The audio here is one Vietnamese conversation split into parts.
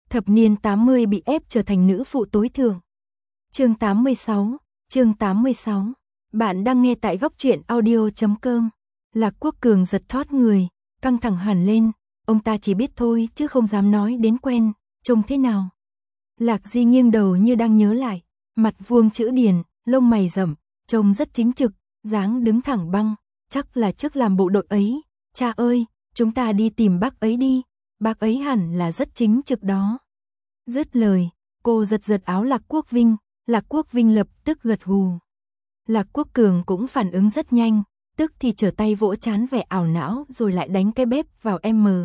Thập niên 80 bị ép trở thành nữ phụ tối thượng. Chương 86. Bạn đang nghe tại góc truyện audio.com. Lạc Quốc Cường giật thót người, căng thẳng hẳn lên, ông ta chỉ biết thôi chứ không dám nói đến quen, trông thế nào. Lạc Di nghiêng đầu như đang nhớ lại, mặt vuông chữ điển, lông mày rậm, trông rất chính trực, dáng đứng thẳng băng, chắc là trước làm bộ đội ấy. Cha ơi, chúng ta đi tìm bác ấy đi, bác ấy hẳn là rất chính trực đó. Dứt lời, cô giật giật áo Lạc Quốc Vinh, Lạc Quốc Vinh lập tức gật gù. Lạc Quốc Cường cũng phản ứng rất nhanh, tức thì trở tay vỗ trán vẻ ảo não rồi lại đánh cái bếp vào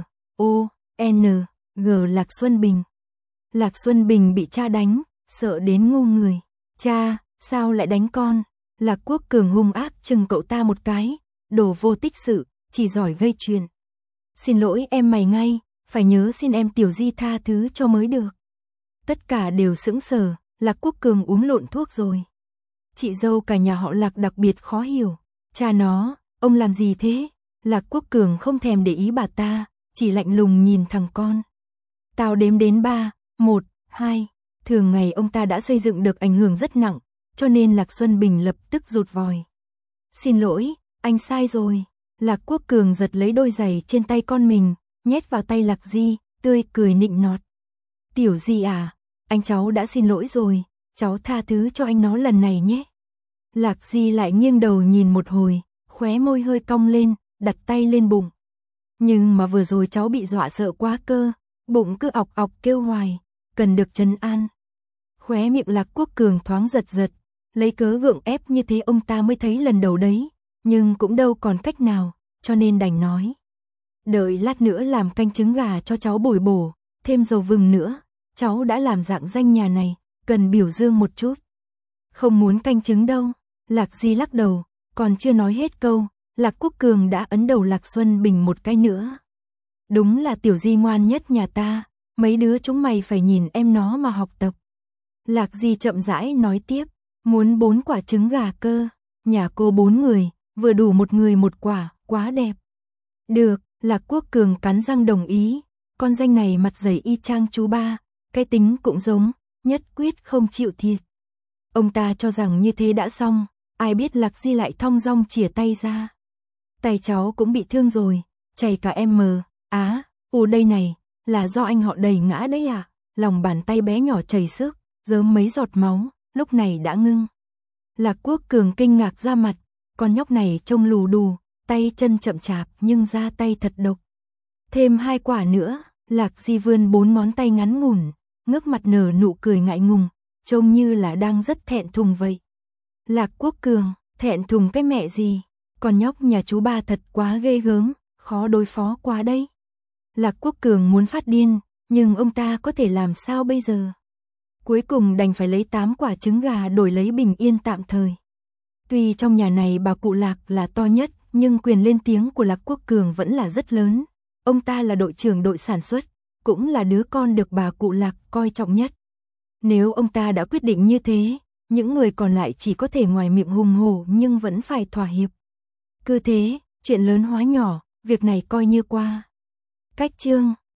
M.O.N.G. Lạc Xuân Bình. Lạc Xuân Bình bị cha đánh, sợ đến ngu người. Cha, sao lại đánh con? Lạc Quốc Cường hung ác chừng cậu ta một cái, đồ vô tích sự, chỉ giỏi gây chuyện. Xin lỗi em mày ngay, phải nhớ xin em Tiểu Di tha thứ cho mới được. Tất cả đều sững sờ, Lạc Quốc Cường uống lộn thuốc rồi. Chị dâu cả nhà họ Lạc đặc biệt khó hiểu. Cha nó, ông làm gì thế? Lạc Quốc Cường không thèm để ý bà ta, chỉ lạnh lùng nhìn thằng con. Tao đếm đến 3, 1, 2. Thường ngày ông ta đã xây dựng được ảnh hưởng rất nặng, cho nên Lạc Xuân Bình lập tức rụt vòi. Xin lỗi, anh sai rồi. Lạc Quốc Cường giật lấy đôi giày trên tay con mình, nhét vào tay Lạc Di, tươi cười nịnh nọt. Tiểu Di à, anh cháu đã xin lỗi rồi, cháu tha thứ cho anh nó lần này nhé. Lạc Di lại nghiêng đầu nhìn một hồi, khóe môi hơi cong lên, đặt tay lên bụng. Nhưng mà vừa rồi cháu bị dọa sợ quá cơ, bụng cứ ọc ọc kêu hoài, cần được trấn an. Khóe miệng Lạc Quốc Cường thoáng giật giật, lấy cớ gượng ép như thế ông ta mới thấy lần đầu đấy, nhưng cũng đâu còn cách nào, cho nên đành nói. Đợi lát nữa làm canh trứng gà cho cháu bồi bổ, thêm dầu vừng nữa, cháu đã làm rạng danh nhà này, cần biểu dương một chút. Không muốn canh trứng đâu, Lạc Di lắc đầu, còn chưa nói hết câu, Lạc Quốc Cường đã ấn đầu Lạc Xuân Bình một cái nữa. Đúng là Tiểu Di ngoan nhất nhà ta, mấy đứa chúng mày phải nhìn em nó mà học tập. Lạc Di chậm rãi nói tiếp, muốn 4 quả trứng gà cơ, nhà cô 4 người, vừa đủ một người một quả, quá đẹp. Được, Lạc Quốc Cường cắn răng đồng ý, con danh này mặt dày y chang chú ba, cái tính cũng giống, nhất quyết không chịu thiệt. Ông ta cho rằng như thế đã xong, ai biết Lạc Di lại thong dong chìa tay ra. Tay cháu cũng bị thương rồi, chảy cả đây này, là do anh họ đẩy ngã đấy à? Lòng bàn tay bé nhỏ chảy xước, rớm mấy giọt máu, lúc này đã ngưng. Lạc Quốc Cường kinh ngạc ra mặt, con nhóc này trông lù đù, tay chân chậm chạp nhưng ra tay thật độc. Thêm 2 quả nữa, Lạc Di vươn 4 ngón tay ngắn ngủn, ngước mặt nở nụ cười ngại ngùng, trông như là đang rất thẹn thùng vậy. Lạc Quốc Cường, thẹn thùng cái mẹ gì, con nhóc nhà chú ba thật quá ghê gớm, khó đối phó quá đấy. Lạc Quốc Cường muốn phát điên, nhưng ông ta có thể làm sao bây giờ? Cuối cùng đành phải lấy 8 quả trứng gà đổi lấy bình yên tạm thời. Tuy trong nhà này bà cụ Lạc là to nhất, nhưng quyền lên tiếng của Lạc Quốc Cường vẫn là rất lớn. Ông ta là đội trưởng đội sản xuất, cũng là đứa con được bà cụ Lạc coi trọng nhất. Nếu ông ta đã quyết định như thế, những người còn lại chỉ có thể ngoài miệng hùng hổ nhưng vẫn phải thỏa hiệp. Cứ thế, chuyện lớn hóa nhỏ, việc này coi như qua. Cách chương